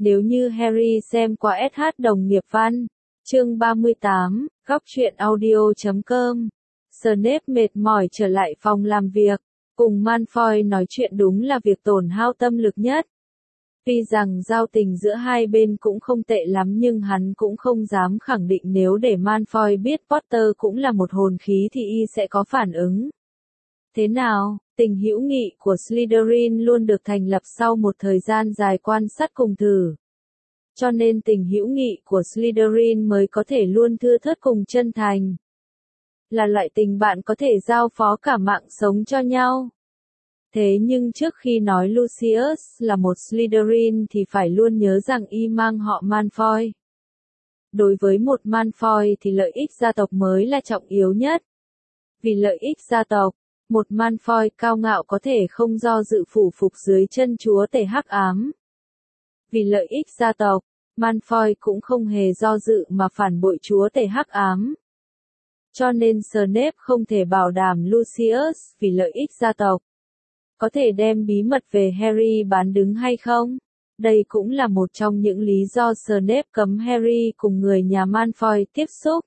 Nếu như Harry xem qua SH đồng nghiệp văn. Chương 38, góc truyện audio.com. Snape mệt mỏi trở lại phòng làm việc. Cùng Malfoy nói chuyện đúng là việc tổn hao tâm lực nhất. Tuy rằng giao tình giữa hai bên cũng không tệ lắm nhưng hắn cũng không dám khẳng định nếu để Malfoy biết Potter cũng là một hồn khí thì y sẽ có phản ứng thế nào. Tình hữu nghị của Slytherin luôn được thành lập sau một thời gian dài quan sát cùng thử. Cho nên tình hữu nghị của Slytherin mới có thể luôn thưa thớt cùng chân thành. Là loại tình bạn có thể giao phó cả mạng sống cho nhau. Thế nhưng trước khi nói Lucius là một Slytherin thì phải luôn nhớ rằng y mang họ Malfoy. Đối với một Malfoy thì lợi ích gia tộc mới là trọng yếu nhất. Vì lợi ích gia tộc, một Malfoy cao ngạo có thể không do dự phủ phục dưới chân chúa tể hắc ám. Vì lợi ích gia tộc, Malfoy cũng không hề do dự mà phản bội chúa tể hắc ám. Cho nên Snape không thể bảo đảm Lucius vì lợi ích gia tộc có thể đem bí mật về Harry bán đứng hay không. Đây cũng là một trong những lý do Snape cấm Harry cùng người nhà Malfoy tiếp xúc.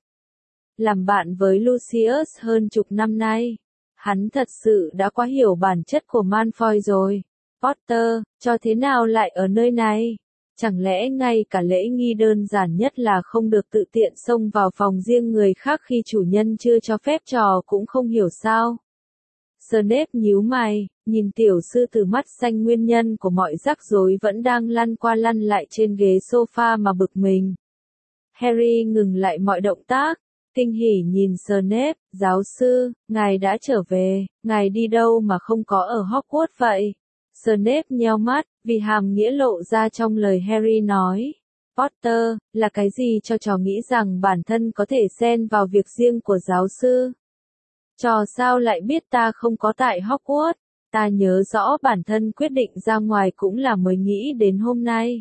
Làm bạn với Lucius hơn chục năm nay, hắn thật sự đã quá hiểu bản chất của Malfoy rồi. Potter, cho thế nào lại ở nơi này? Chẳng lẽ ngay cả lễ nghi đơn giản nhất là không được tự tiện xông vào phòng riêng người khác khi chủ nhân chưa cho phép trò cũng không hiểu sao? Snape nhíu mày, nhìn tiểu sư tử mắt xanh nguyên nhân của mọi rắc rối vẫn đang lăn qua lăn lại trên ghế sofa mà bực mình. Harry ngừng lại mọi động tác, kinh hỉ nhìn Snape, giáo sư, ngài đã trở về, ngài đi đâu mà không có ở Hogwarts vậy? Snape nheo mắt, vì hàm nghĩa lộ ra trong lời Harry nói. Potter, là cái gì cho trò nghĩ rằng bản thân có thể xen vào việc riêng của giáo sư? Trò sao lại biết ta không có tại Hogwarts? Ta nhớ rõ bản thân quyết định ra ngoài cũng là mới nghĩ đến hôm nay.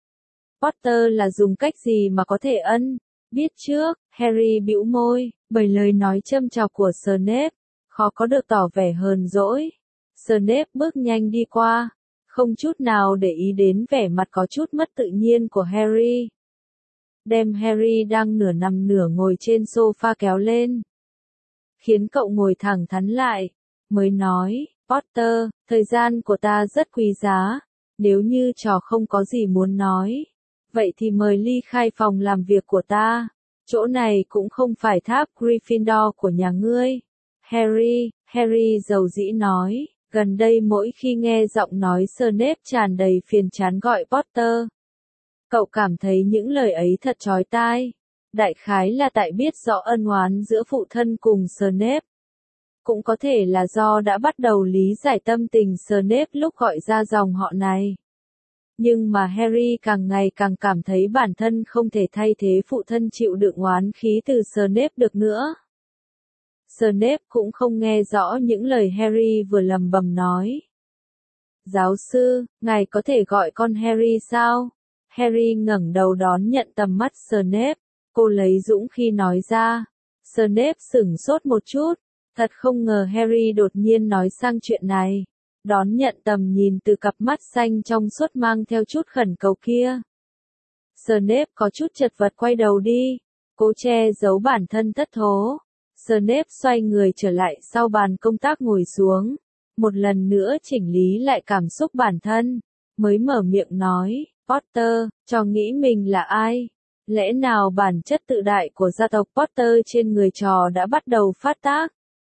Potter là dùng cách gì mà có thể biết trước? Harry bĩu môi, bởi lời nói châm chọc của Snape, khó có được tỏ vẻ hờn dỗi. Snape bước nhanh đi qua, không chút nào để ý đến vẻ mặt có chút mất tự nhiên của Harry. Đem Harry đang nửa nằm nửa ngồi trên sofa kéo lên, khiến cậu ngồi thẳng thắn lại, mới nói, Potter, thời gian của ta rất quý giá, nếu như trò không có gì muốn nói, vậy thì mời ly khai phòng làm việc của ta, chỗ này cũng không phải tháp Gryffindor của nhà ngươi. Harry dầu dĩ nói, gần đây mỗi khi nghe giọng nói Snape tràn đầy phiền chán gọi Potter, cậu cảm thấy những lời ấy thật chói tai. Đại khái là tại biết rõ ân oán giữa phụ thân cùng Snape. Cũng có thể là do đã bắt đầu lý giải tâm tình Snape lúc gọi ra dòng họ này. Nhưng mà Harry càng ngày càng cảm thấy bản thân không thể thay thế phụ thân chịu đựng oán khí từ Snape được nữa. Snape cũng không nghe rõ những lời Harry vừa lầm bầm nói. Giáo sư, ngài có thể gọi con Harry sao? Harry ngẩng đầu đón nhận tầm mắt Snape. Cô lấy dũng khi nói ra. Snape sửng sốt một chút. Thật không ngờ Harry đột nhiên nói sang chuyện này. Đón nhận tầm nhìn từ cặp mắt xanh trong suốt mang theo chút khẩn cầu kia. Snape có chút chật vật quay đầu đi. Cố che giấu bản thân thất thố. Snape xoay người trở lại sau bàn công tác ngồi xuống. Một lần nữa chỉnh lý lại cảm xúc bản thân. Mới mở miệng nói, Potter, trò nghĩ mình là ai? Lẽ nào bản chất tự đại của gia tộc Potter trên người trò đã bắt đầu phát tác?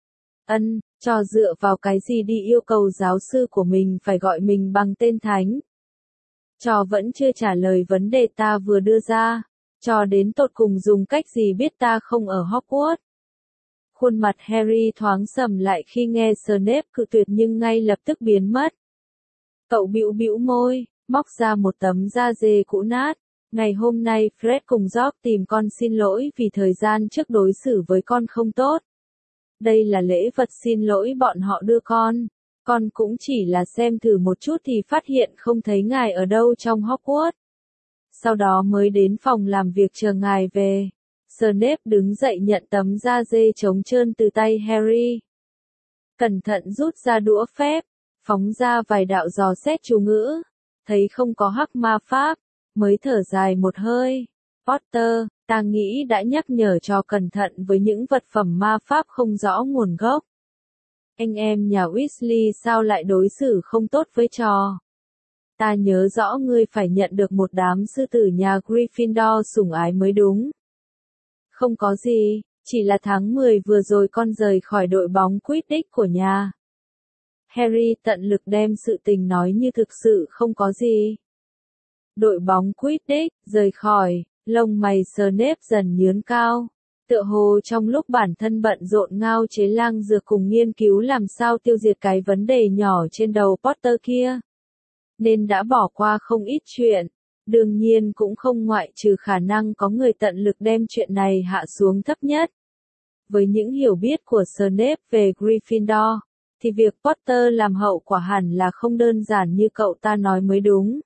Trò dựa vào cái gì đi yêu cầu giáo sư của mình phải gọi mình bằng tên thánh? Trò vẫn chưa trả lời vấn đề ta vừa đưa ra. Trò đến tột cùng dùng cách gì biết ta không ở Hogwarts? Khuôn mặt Harry thoáng sầm lại khi nghe Snape cự tuyệt nhưng ngay lập tức biến mất. Cậu bĩu môi, móc ra một tấm da dê cũ nát. Ngày hôm nay Fred cùng George tìm con xin lỗi vì thời gian trước đối xử với con không tốt. Đây là lễ vật xin lỗi bọn họ đưa con. Con cũng chỉ là xem thử một chút thì phát hiện không thấy ngài ở đâu trong Hogwarts. Sau đó mới đến phòng làm việc chờ ngài về. Snape đứng dậy nhận tấm da dê trống trơn từ tay Harry. Cẩn thận rút ra đũa phép, phóng ra vài đạo dò xét chú ngữ. Thấy không có hắc ma pháp, mới thở dài một hơi. Potter, ta nghĩ đã nhắc nhở trò cẩn thận với những vật phẩm ma pháp không rõ nguồn gốc. Anh em nhà Weasley sao lại đối xử không tốt với trò? Ta nhớ rõ ngươi phải nhận được một đám sư tử nhà Gryffindor sủng ái mới đúng. Không có gì, chỉ là tháng 10 vừa rồi con rời khỏi đội bóng Quidditch của nhà. Harry tận lực đem sự tình nói như thực sự không có gì. Đội bóng Quidditch, rời khỏi, lông mày Snape dần nhướng cao. Tựa hồ trong lúc bản thân bận rộn ngao chế lang dược cùng nghiên cứu làm sao tiêu diệt cái vấn đề nhỏ trên đầu Potter kia. Nên đã bỏ qua không ít chuyện. Đương nhiên cũng không ngoại trừ khả năng có người tận lực đem chuyện này hạ xuống thấp nhất. Với những hiểu biết của Snape về Gryffindor, thì việc Potter làm hậu quả hẳn là không đơn giản như cậu ta nói mới đúng.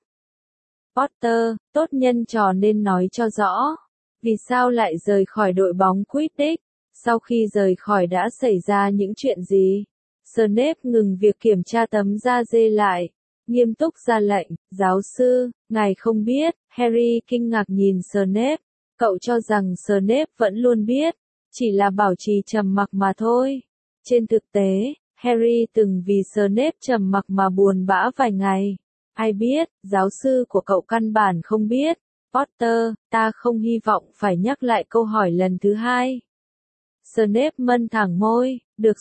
Potter, tốt nhân trò nên nói cho rõ. Vì sao lại rời khỏi đội bóng Quidditch? Sau khi rời khỏi đã xảy ra những chuyện gì? Snape ngừng việc kiểm tra tấm da dê lại. Nghiêm túc ra lệnh, giáo sư, ngài không biết. Harry kinh ngạc nhìn Snape. Cậu cho rằng Snape vẫn luôn biết. Chỉ là bảo trì trầm mặc mà thôi. Trên thực tế, Harry từng vì Snape trầm mặc mà buồn bã vài ngày. Ai biết, giáo sư của cậu căn bản không biết. Potter, ta không hy vọng phải nhắc lại câu hỏi lần thứ hai. Snape mân thẳng môi, được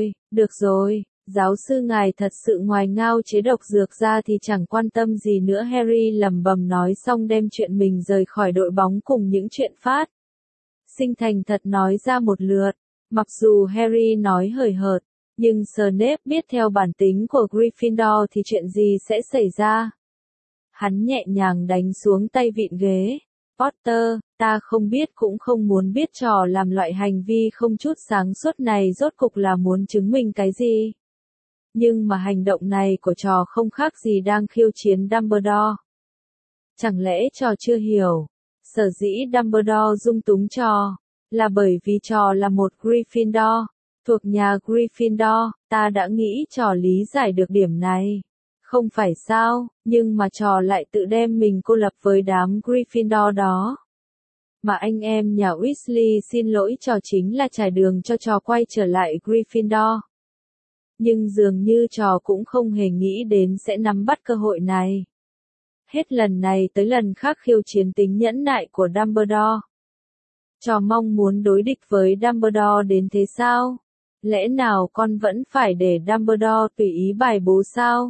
rồi, giáo sư ngài thật sự ngoài ngao chế độc dược ra thì chẳng quan tâm gì nữa. Harry lẩm bẩm nói xong đem chuyện mình rời khỏi đội bóng cùng những chuyện phát sinh thành thật nói ra một lượt. Mặc dù Harry nói hời hợt, nhưng Snape biết theo bản tính của Gryffindor thì chuyện gì sẽ xảy ra. Hắn nhẹ nhàng đánh xuống tay vịn ghế. Potter, ta không biết cũng không muốn biết trò làm loại hành vi không chút sáng suốt này rốt cục là muốn chứng minh cái gì. Nhưng mà hành động này của trò không khác gì đang khiêu chiến Dumbledore. Chẳng lẽ trò chưa hiểu? Sở dĩ Dumbledore dung túng trò, là bởi vì trò là một Gryffindor, thuộc nhà Gryffindor, ta đã nghĩ trò lý giải được điểm này. Không phải sao, nhưng mà trò lại tự đem mình cô lập với đám Gryffindor đó. Mà anh em nhà Weasley xin lỗi trò chính là trải đường cho trò quay trở lại Gryffindor. Nhưng dường như trò cũng không hề nghĩ đến sẽ nắm bắt cơ hội này. Hết lần này tới lần khác khiêu chiến tính nhẫn nại của Dumbledore. Trò mong muốn đối địch với Dumbledore đến thế sao? Lẽ nào con vẫn phải để Dumbledore tùy ý bài bố sao?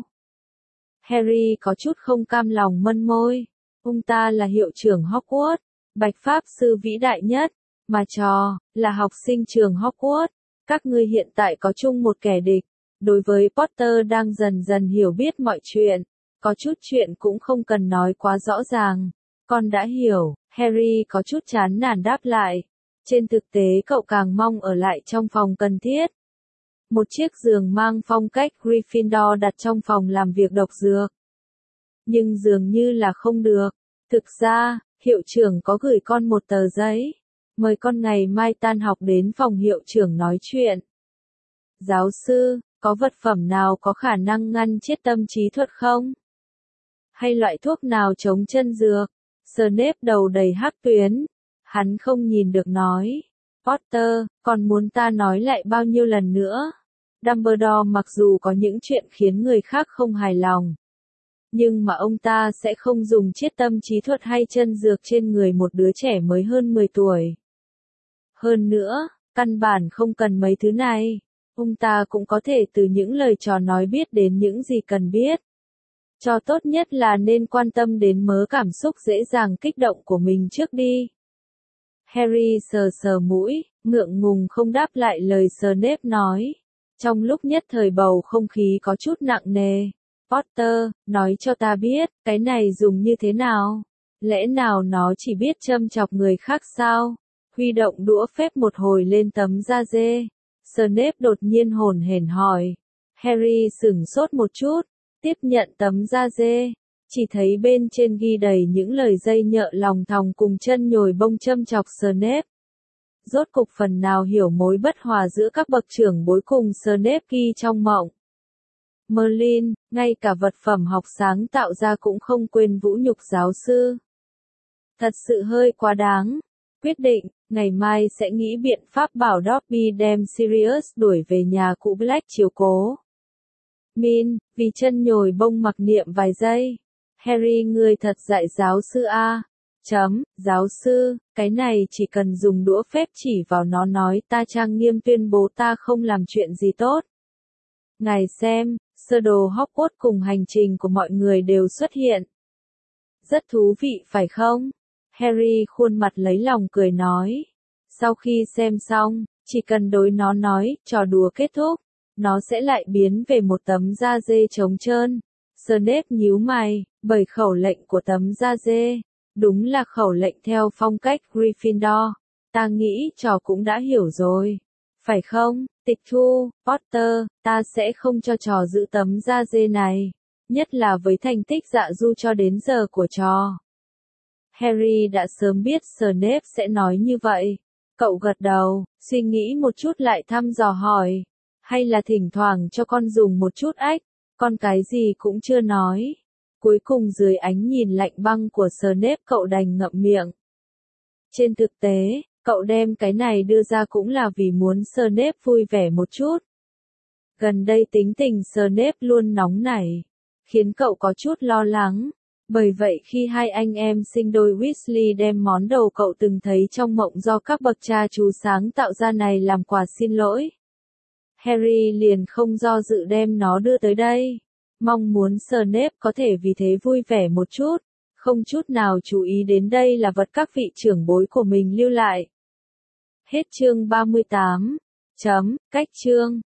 Harry có chút không cam lòng mân môi. Ông ta là hiệu trưởng Hogwarts, bạch pháp sư vĩ đại nhất, mà trò là học sinh trường Hogwarts. Các ngươi hiện tại có chung một kẻ địch. Đối với Potter đang dần dần hiểu biết mọi chuyện, có chút chuyện cũng không cần nói quá rõ ràng. Con đã hiểu, Harry có chút chán nản đáp lại. Trên thực tế cậu càng mong ở lại trong phòng cần thiết. Một chiếc giường mang phong cách Gryffindor đặt trong phòng làm việc độc dược. Nhưng dường như là không được. Thực ra, hiệu trưởng có gửi con một tờ giấy. Mời con ngày mai tan học đến phòng hiệu trưởng nói chuyện. Giáo sư, có vật phẩm nào có khả năng ngăn chết tâm trí thuật không? Hay loại thuốc nào chống chân dược? Snape đầu đầy hắc tuyến. Hắn không nhìn được nói. Potter, còn muốn ta nói lại bao nhiêu lần nữa? Dumbledore mặc dù có những chuyện khiến người khác không hài lòng. Nhưng mà ông ta sẽ không dùng chiết tâm trí thuật hay chân dược trên người một đứa trẻ mới hơn 10 tuổi. Hơn nữa, căn bản không cần mấy thứ này. Ông ta cũng có thể từ những lời trò nói biết đến những gì cần biết. Cho tốt nhất là nên quan tâm đến mớ cảm xúc dễ dàng kích động của mình trước đi. Harry sờ sờ mũi, ngượng ngùng không đáp lại lời Snape nói. Trong lúc nhất thời bầu không khí có chút nặng nề. Potter, nói cho ta biết, cái này dùng như thế nào? Lẽ nào nó chỉ biết châm chọc người khác sao? Huy động đũa phép một hồi lên tấm da dê. Snape đột nhiên hồn hển hỏi. Harry sửng sốt một chút, tiếp nhận tấm da dê. Chỉ thấy bên trên ghi đầy những lời dây nhợ lòng thòng cùng chân nhồi bông châm chọc Snape. Rốt cục phần nào hiểu mối bất hòa giữa các bậc trưởng bối cùng Snape ghi trong mộng. Merlin, ngay cả vật phẩm học sáng tạo ra cũng không quên vũ nhục giáo sư. Thật sự hơi quá đáng. Quyết định, ngày mai sẽ nghĩ biện pháp bảo Dobby đem Sirius đuổi về nhà cụ Black chiếu cố. Min, vì chân nhồi bông mặc niệm vài giây. Harry ngươi thật dạy giáo sư a. Giáo sư, cái này chỉ cần dùng đũa phép chỉ vào nó nói ta trang nghiêm tuyên bố ta không làm chuyện gì tốt. Ngài xem, sơ đồ Hogwarts cùng hành trình của mọi người đều xuất hiện. Rất thú vị phải không? Harry khuôn mặt lấy lòng cười nói. Sau khi xem xong, chỉ cần đối nó nói, trò đùa kết thúc, nó sẽ lại biến về một tấm da dê trống trơn. Snape nhíu mày, bởi khẩu lệnh của tấm da dê, đúng là khẩu lệnh theo phong cách Gryffindor. Ta nghĩ trò cũng đã hiểu rồi. Phải không, tịch thu, Potter, ta sẽ không cho trò giữ tấm da dê này. Nhất là với thành tích dạ du cho đến giờ của trò. Harry đã sớm biết Snape sẽ nói như vậy. Cậu gật đầu, suy nghĩ một chút lại thăm dò hỏi. Hay là thỉnh thoảng cho con dùng một chút ách, con cái gì cũng chưa nói. Cuối cùng dưới ánh nhìn lạnh băng của Snape cậu đành ngậm miệng. Trên thực tế, cậu đem cái này đưa ra cũng là vì muốn Snape vui vẻ một chút. Gần đây tính tình Snape luôn nóng nảy, khiến cậu có chút lo lắng. Bởi vậy khi hai anh em sinh đôi Weasley đem món đồ cậu từng thấy trong mộng do các bậc cha chú sáng tạo ra này làm quà xin lỗi, Harry liền không do dự đem nó đưa tới đây. Mong muốn Snape có thể vì thế vui vẻ một chút, không chút nào chú ý đến đây là vật các vị trưởng bối của mình lưu lại. Hết chương 38. Cách chương